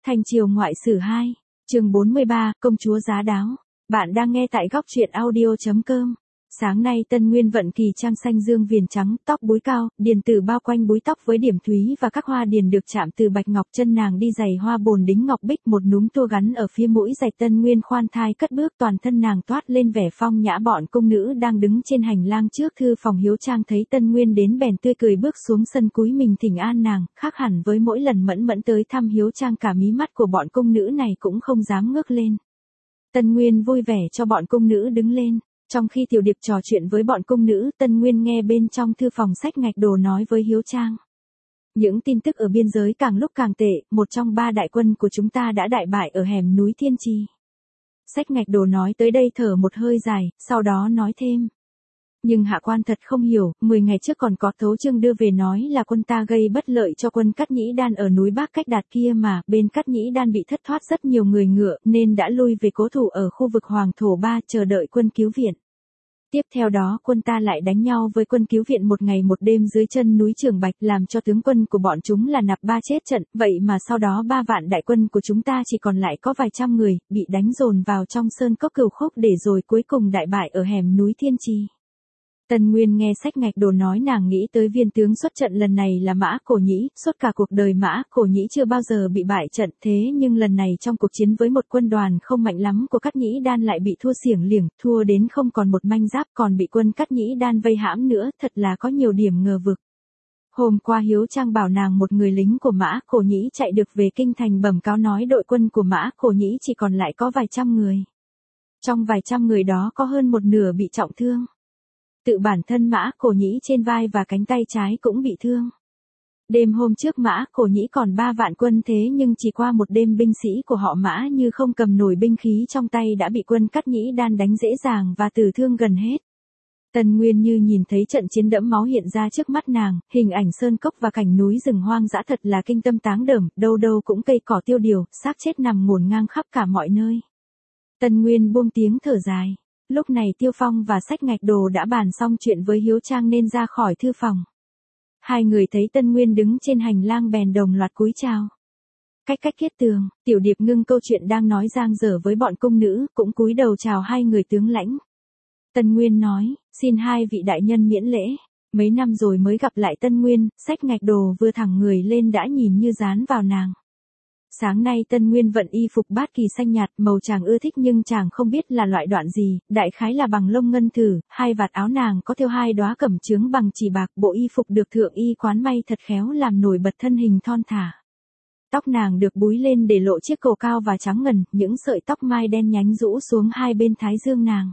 Thanh Triều Ngoại Sử 2, chương 43, Công chúa giá đáo. Bạn đang nghe tại góc truyện audio.com. Sáng nay Tân Nguyên vận kỳ trang xanh dương viền trắng, tóc búi cao, điền tử bao quanh búi tóc với điểm thúy và các hoa điền được chạm từ bạch ngọc, chân nàng đi giày hoa bồn đính ngọc bích, một núm tua gắn ở phía mũi giày. Tân Nguyên khoan thai cất bước, toàn thân nàng toát lên vẻ phong nhã. Bọn cung nữ đang đứng trên hành lang trước thư phòng Hiếu Trang thấy Tân Nguyên đến bèn tươi cười bước xuống sân cúi mình thỉnh an nàng, khác hẳn với mỗi lần Mẫn Mẫn tới thăm Hiếu Trang, cả mí mắt của bọn cung nữ này cũng không dám ngước lên. Tân Nguyên vui vẻ cho bọn cung nữ đứng lên. Trong khi Tiểu Điệp trò chuyện với bọn cung nữ, Tân Nguyên nghe bên trong thư phòng Sách Ngạch Đồ nói với Hiếu Trang. Những tin tức ở biên giới càng lúc càng tệ, một trong 3 đại quân của chúng ta đã đại bại ở hẻm núi Thiên Trì. Sách Ngạch Đồ nói tới đây thở một hơi dài, sau đó nói thêm. Nhưng hạ quan thật không hiểu, 10 ngày trước còn có thấu chương đưa về nói là quân ta gây bất lợi cho quân Cát Nhĩ Đan ở núi Bắc Cách Đạt kia mà, bên Cát Nhĩ Đan bị thất thoát rất nhiều người ngựa nên đã lui về cố thủ ở khu vực Hoàng Thổ 3 chờ đợi quân cứu viện. Tiếp theo đó quân ta lại đánh nhau với quân cứu viện một ngày một đêm dưới chân núi Trường Bạch, làm cho tướng quân của bọn chúng là Nạp Ba chết trận, vậy mà sau đó 3 vạn đại quân của chúng ta chỉ còn lại có vài trăm người, bị đánh dồn vào trong sơn cốc Cửu Khúc để rồi cuối cùng đại bại ở hẻm núi Thiên Trì. Tân Nguyên nghe Sách Ngạch Đồ nói nàng nghĩ tới viên tướng xuất trận lần này là Mã Cổ Nhĩ, suốt cả cuộc đời Mã Cổ Nhĩ chưa bao giờ bị bại trận, thế nhưng lần này trong cuộc chiến với một quân đoàn không mạnh lắm của Cát Nhĩ Đan lại bị thua xiểng liểng, thua đến không còn một manh giáp, còn bị quân Cát Nhĩ Đan vây hãm nữa, thật là có nhiều điểm ngờ vực. Hôm qua Hiếu Trang bảo nàng một người lính của Mã Cổ Nhĩ chạy được về kinh thành bẩm cáo nói đội quân của Mã Cổ Nhĩ chỉ còn lại có vài trăm người. Trong vài trăm người đó có hơn một nửa bị trọng thương. Tự bản thân Mã Cổ Nhĩ trên vai và cánh tay trái cũng bị thương. Đêm hôm trước Mã Cổ Nhĩ còn 3 vạn quân, thế nhưng chỉ qua một đêm binh sĩ của họ Mã như không cầm nổi binh khí trong tay đã bị quân Cát Nhĩ Đan đánh dễ dàng và tử thương gần hết. Tân Nguyên như nhìn thấy trận chiến đẫm máu hiện ra trước mắt nàng, hình ảnh sơn cốc và cảnh núi rừng hoang dã thật là kinh tâm táng đởm, đâu đâu cũng cây cỏ tiêu điều, xác chết nằm ngổn ngang khắp cả mọi nơi. Tân Nguyên buông tiếng thở dài. Lúc này Tiêu Phong và Sách Ngạch Đồ đã bàn xong chuyện với Hiếu Trang nên ra khỏi thư phòng. Hai người thấy Tân Nguyên đứng trên hành lang bèn đồng loạt cúi chào. Cách Kiết Tường, Tiểu Điệp ngưng câu chuyện đang nói dang dở với bọn cung nữ, cũng cúi đầu chào hai người tướng lãnh. Tân Nguyên nói, xin hai vị đại nhân miễn lễ. Mấy năm rồi mới gặp lại Tân Nguyên, Sách Ngạch Đồ vừa thẳng người lên đã nhìn như dán vào nàng. Sáng nay Tân Nguyên vận y phục bát kỳ xanh nhạt, màu chàng ưa thích nhưng chàng không biết là loại đoạn gì, đại khái là bằng lông ngân thử, hai vạt áo nàng có thêu 2 đóa cẩm chướng bằng chỉ bạc, bộ y phục được thượng y quán may thật khéo làm nổi bật thân hình thon thả. Tóc nàng được búi lên để lộ chiếc cổ cao và trắng ngần, những sợi tóc mai đen nhánh rũ xuống hai bên thái dương nàng.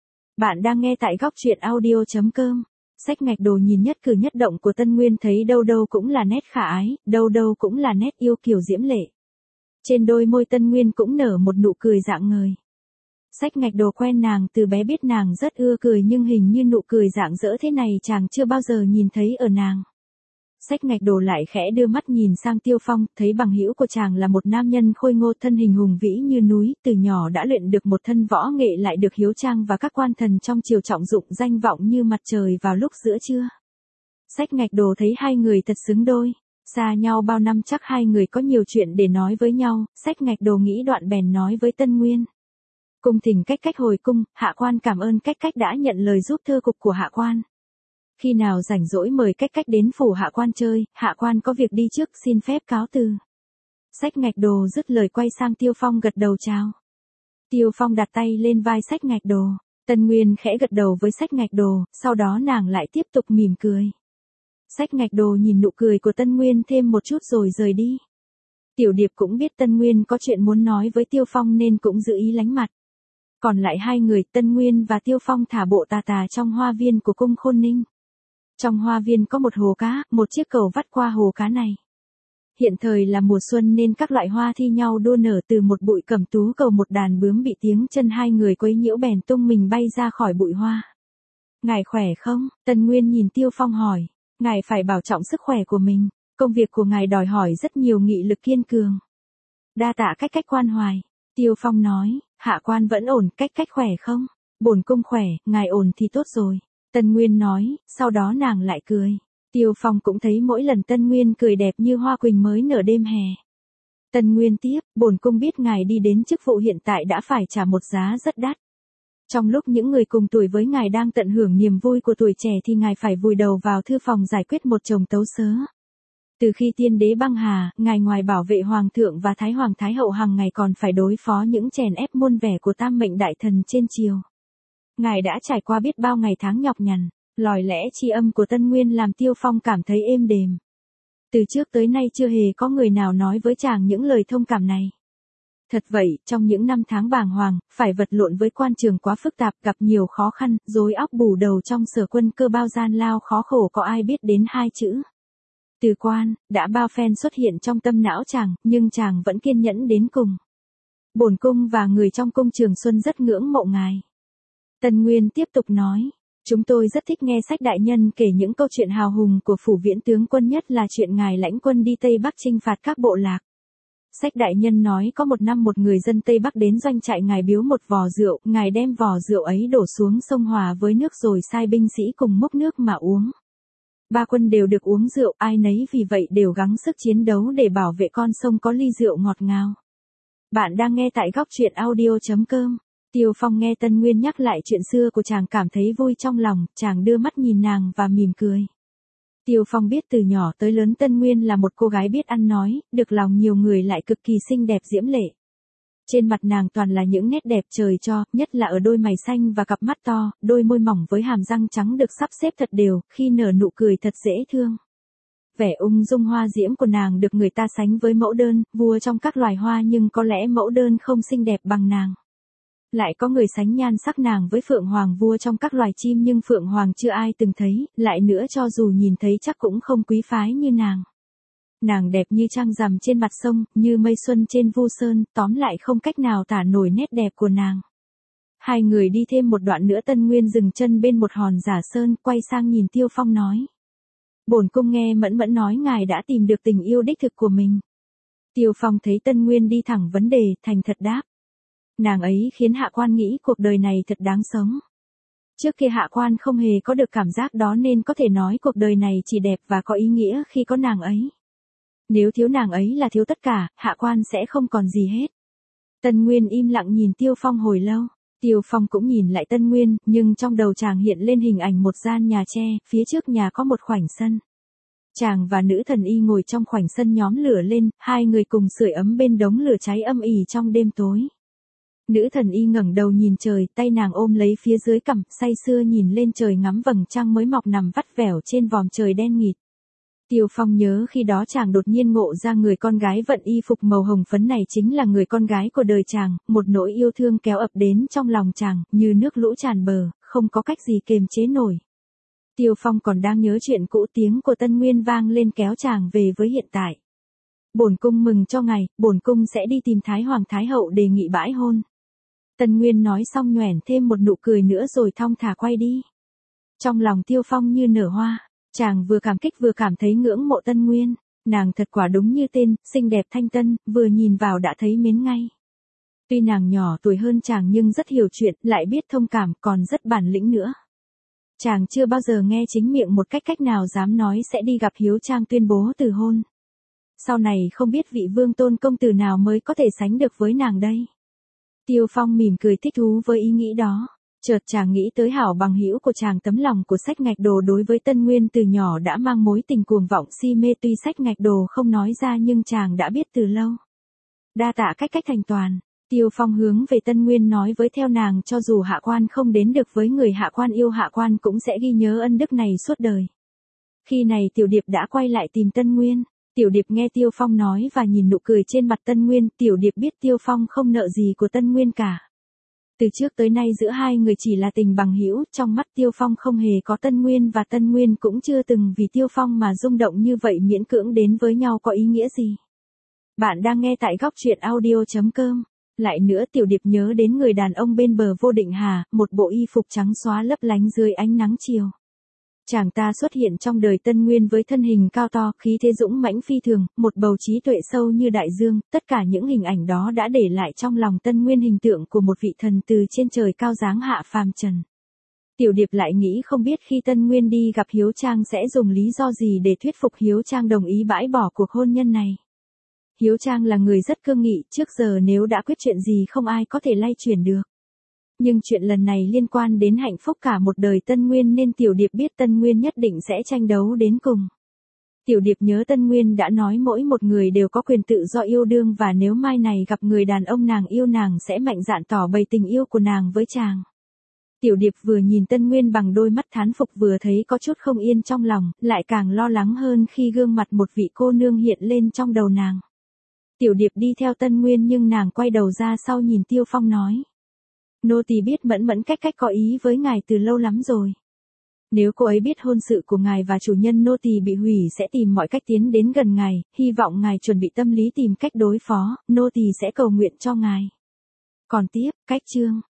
Bạn đang nghe tại góc truyện audio.com. Sách Ngạch Đồ nhìn nhất cử nhất động của Tân Nguyên thấy đâu đâu cũng là nét khả ái, đâu đâu cũng là nét yêu kiều diễm lệ. Trên đôi môi Tân Nguyên cũng nở một nụ cười rạng ngời. Sách Ngạch Đồ quen nàng từ bé biết nàng rất ưa cười nhưng hình như nụ cười rạng rỡ thế này chàng chưa bao giờ nhìn thấy ở nàng. Sách Ngạch Đồ lại khẽ đưa mắt nhìn sang Tiêu Phong, thấy bằng hữu của chàng là một nam nhân khôi ngô thân hình hùng vĩ như núi, từ nhỏ đã luyện được một thân võ nghệ lại được Hiếu Trang và các quan thần trong triều trọng dụng danh vọng như mặt trời vào lúc giữa trưa. Sách Ngạch Đồ thấy hai người thật xứng đôi. Xa nhau bao năm chắc hai người có nhiều chuyện để nói với nhau, Sách Ngạch Đồ nghĩ đoạn bèn nói với Tân Nguyên. Cung thỉnh Cách hồi cung, hạ quan cảm ơn Cách đã nhận lời giúp thơ cục của hạ quan. Khi nào rảnh rỗi mời Cách đến phủ hạ quan chơi, hạ quan có việc đi trước xin phép cáo từ. Sách Ngạch Đồ dứt lời quay sang Tiêu Phong gật đầu chào. Tiêu Phong đặt tay lên vai Sách Ngạch Đồ, Tân Nguyên khẽ gật đầu với Sách Ngạch Đồ, sau đó nàng lại tiếp tục mỉm cười. Sách Ngạch Đồ nhìn nụ cười của Tân Nguyên thêm một chút rồi rời đi. Tiểu Điệp cũng biết Tân Nguyên có chuyện muốn nói với Tiêu Phong nên cũng giữ ý lánh mặt. Còn lại hai người Tân Nguyên và Tiêu Phong thả bộ tà trong hoa viên của cung Khôn Ninh. Trong hoa viên có một hồ cá, một chiếc cầu vắt qua hồ cá này. Hiện thời là mùa xuân nên các loại hoa thi nhau đua nở, từ một bụi cẩm tú cầu một đàn bướm bị tiếng chân hai người quấy nhiễu bèn tung mình bay ra khỏi bụi hoa. Ngài khỏe không? Tân Nguyên nhìn Tiêu Phong hỏi. Ngài phải bảo trọng sức khỏe của mình, công việc của ngài đòi hỏi rất nhiều nghị lực kiên cường. Đa tạ Cách quan hoài. Tiêu Phong nói, hạ quan vẫn ổn, Cách khỏe không? Bổn cung khỏe, ngài ổn thì tốt rồi. Tân Nguyên nói, sau đó nàng lại cười. Tiêu Phong cũng thấy mỗi lần Tân Nguyên cười đẹp như hoa quỳnh mới nở đêm hè. Tân Nguyên tiếp, bổn cung biết ngài đi đến chức vụ hiện tại đã phải trả một giá rất đắt. Trong lúc những người cùng tuổi với ngài đang tận hưởng niềm vui của tuổi trẻ thì ngài phải vùi đầu vào thư phòng giải quyết một chồng tấu sớ. Từ khi tiên đế băng hà, ngài ngoài bảo vệ hoàng thượng và thái hoàng thái hậu hàng ngày còn phải đối phó những chèn ép muôn vẻ của tam mệnh đại thần trên triều. Ngài đã trải qua biết bao ngày tháng nhọc nhằn, lòi lẽ tri âm của Tân Nguyên làm Tiêu Phong cảm thấy êm đềm. Từ trước tới nay chưa hề có người nào nói với chàng những lời thông cảm này. Thật vậy, trong những năm tháng bàng hoàng, phải vật lộn với quan trường quá phức tạp, gặp nhiều khó khăn, rối óc bù đầu trong Sở Quân cơ bao gian lao khó khổ có ai biết đến hai chữ. Từ quan, đã bao phen xuất hiện trong tâm não chàng, nhưng chàng vẫn kiên nhẫn đến cùng. Bổn cung và người trong cung Trường Xuân rất ngưỡng mộ ngài. Tân Nguyên tiếp tục nói, chúng tôi rất thích nghe sách đại nhân kể những câu chuyện hào hùng của phủ viễn tướng quân, nhất là chuyện ngài lãnh quân đi Tây Bắc chinh phạt các bộ lạc. Sách đại nhân nói có một năm một người dân Tây Bắc đến doanh trại ngài biếu một vò rượu, ngài đem vò rượu ấy đổ xuống sông hòa với nước rồi sai binh sĩ cùng múc nước mà uống. Ba quân đều được uống rượu, ai nấy vì vậy đều gắng sức chiến đấu để bảo vệ con sông có ly rượu ngọt ngào. Bạn đang nghe tại góc truyện audio.com. Tiêu Phong nghe Tân Nguyên nhắc lại chuyện xưa của chàng cảm thấy vui trong lòng, chàng đưa mắt nhìn nàng và mỉm cười. Tiêu Phong biết từ nhỏ tới lớn Tân Nguyên là một cô gái biết ăn nói, được lòng nhiều người lại cực kỳ xinh đẹp diễm lệ. Trên mặt nàng toàn là những nét đẹp trời cho, nhất là ở đôi mày xanh và cặp mắt to, đôi môi mỏng với hàm răng trắng được sắp xếp thật đều, khi nở nụ cười thật dễ thương. Vẻ ung dung hoa diễm của nàng được người ta sánh với mẫu đơn, vua trong các loài hoa, nhưng có lẽ mẫu đơn không xinh đẹp bằng nàng. Lại có người sánh nhan sắc nàng với Phượng Hoàng, vua trong các loài chim, nhưng Phượng Hoàng chưa ai từng thấy, lại nữa cho dù nhìn thấy chắc cũng không quý phái như nàng. Nàng đẹp như trăng rằm trên mặt sông, như mây xuân trên vu sơn, tóm lại không cách nào tả nổi nét đẹp của nàng. Hai người đi thêm một đoạn nữa, Tân Nguyên dừng chân bên một hòn giả sơn, quay sang nhìn Tiêu Phong nói. Bổn cung nghe Mẫn Mẫn nói ngài đã tìm được tình yêu đích thực của mình. Tiêu Phong thấy Tân Nguyên đi thẳng vấn đề, thành thật đáp. Nàng ấy khiến hạ quan nghĩ cuộc đời này thật đáng sống. Trước kia hạ quan không hề có được cảm giác đó nên có thể nói cuộc đời này chỉ đẹp và có ý nghĩa khi có nàng ấy. Nếu thiếu nàng ấy là thiếu tất cả, hạ quan sẽ không còn gì hết. Tân Nguyên im lặng nhìn Tiêu Phong hồi lâu. Tiêu Phong cũng nhìn lại Tân Nguyên, nhưng trong đầu chàng hiện lên hình ảnh một gian nhà tre, phía trước nhà có một khoảnh sân. Chàng và nữ thần y ngồi trong khoảnh sân nhóm lửa lên, hai người cùng sưởi ấm bên đống lửa cháy âm ỉ trong đêm tối. Nữ thần y ngẩng đầu nhìn trời, tay nàng ôm lấy phía dưới cằm, say sưa nhìn lên trời ngắm vầng trăng mới mọc nằm vắt vẻo trên vòm trời đen nghịt. Tiêu Phong nhớ khi đó chàng đột nhiên ngộ ra người con gái vận y phục màu hồng phấn này chính là người con gái của đời chàng, một nỗi yêu thương kéo ập đến trong lòng chàng, như nước lũ tràn bờ, không có cách gì kiềm chế nổi. Tiêu Phong còn đang nhớ chuyện cũ, tiếng của Tân Nguyên vang lên kéo chàng về với hiện tại. Bổn cung mừng cho ngài, bổn cung sẽ đi tìm Thái Hoàng Thái Hậu đề nghị bãi hôn. Tân Nguyên nói xong nhoẻn thêm một nụ cười nữa rồi thong thả quay đi. Trong lòng Tiêu Phong như nở hoa, chàng vừa cảm kích vừa cảm thấy ngưỡng mộ Tân Nguyên, nàng thật quả đúng như tên, xinh đẹp thanh tân, vừa nhìn vào đã thấy mến ngay. Tuy nàng nhỏ tuổi hơn chàng nhưng rất hiểu chuyện, lại biết thông cảm, còn rất bản lĩnh nữa. Chàng chưa bao giờ nghe chính miệng một cách nào dám nói sẽ đi gặp Hiếu Trang tuyên bố từ hôn. Sau này không biết vị vương tôn công tử nào mới có thể sánh được với nàng đây. Tiêu Phong mỉm cười thích thú với ý nghĩ đó. Chợt chàng nghĩ tới hảo bằng hữu của chàng, tấm lòng của Sách Ngạch Đồ đối với Tân Nguyên từ nhỏ đã mang mối tình cuồng vọng si mê, tuy Sách Ngạch Đồ không nói ra nhưng chàng đã biết từ lâu. Đa tạ cách thành toàn. Tiêu Phong hướng về Tân Nguyên nói với theo nàng, cho dù hạ quan không đến được với người hạ quan yêu, hạ quan cũng sẽ ghi nhớ ân đức này suốt đời. Khi này Tiểu Điệp đã quay lại tìm Tân Nguyên. Tiểu Điệp nghe Tiêu Phong nói và nhìn nụ cười trên mặt Tân Nguyên, Tiểu Điệp biết Tiêu Phong không nợ gì của Tân Nguyên cả. Từ trước tới nay giữa hai người chỉ là tình bằng hữu, trong mắt Tiêu Phong không hề có Tân Nguyên và Tân Nguyên cũng chưa từng vì Tiêu Phong mà rung động như vậy, miễn cưỡng đến với nhau có ý nghĩa gì. Bạn đang nghe tại góc truyện audio.com. Lại nữa Tiểu Điệp nhớ đến người đàn ông bên bờ Vô Định Hà, một bộ y phục trắng xóa lấp lánh dưới ánh nắng chiều. Chàng ta xuất hiện trong đời Tân Nguyên với thân hình cao to, khí thế dũng mãnh phi thường, một bầu trí tuệ sâu như đại dương, tất cả những hình ảnh đó đã để lại trong lòng Tân Nguyên hình tượng của một vị thần từ trên trời cao giáng hạ phàm trần. Tiểu Điệp lại nghĩ không biết khi Tân Nguyên đi gặp Hiếu Trang sẽ dùng lý do gì để thuyết phục Hiếu Trang đồng ý bãi bỏ cuộc hôn nhân này. Hiếu Trang là người rất cương nghị, trước giờ nếu đã quyết chuyện gì không ai có thể lay chuyển được. Nhưng chuyện lần này liên quan đến hạnh phúc cả một đời Tân Nguyên nên Tiểu Điệp biết Tân Nguyên nhất định sẽ tranh đấu đến cùng. Tiểu Điệp nhớ Tân Nguyên đã nói mỗi một người đều có quyền tự do yêu đương và nếu mai này gặp người đàn ông nàng yêu nàng sẽ mạnh dạn tỏ bày tình yêu của nàng với chàng. Tiểu Điệp vừa nhìn Tân Nguyên bằng đôi mắt thán phục vừa thấy có chút không yên trong lòng, lại càng lo lắng hơn khi gương mặt một vị cô nương hiện lên trong đầu nàng. Tiểu Điệp đi theo Tân Nguyên nhưng nàng quay đầu ra sau nhìn Tiêu Phong nói. Nô tỳ biết Mẫn Mẫn cách có ý với ngài từ lâu lắm rồi. Nếu cô ấy biết hôn sự của ngài và chủ nhân nô tỳ bị hủy sẽ tìm mọi cách tiến đến gần ngài, hy vọng ngài chuẩn bị tâm lý tìm cách đối phó, nô tỳ sẽ cầu nguyện cho ngài. Còn tiếp, cách chương.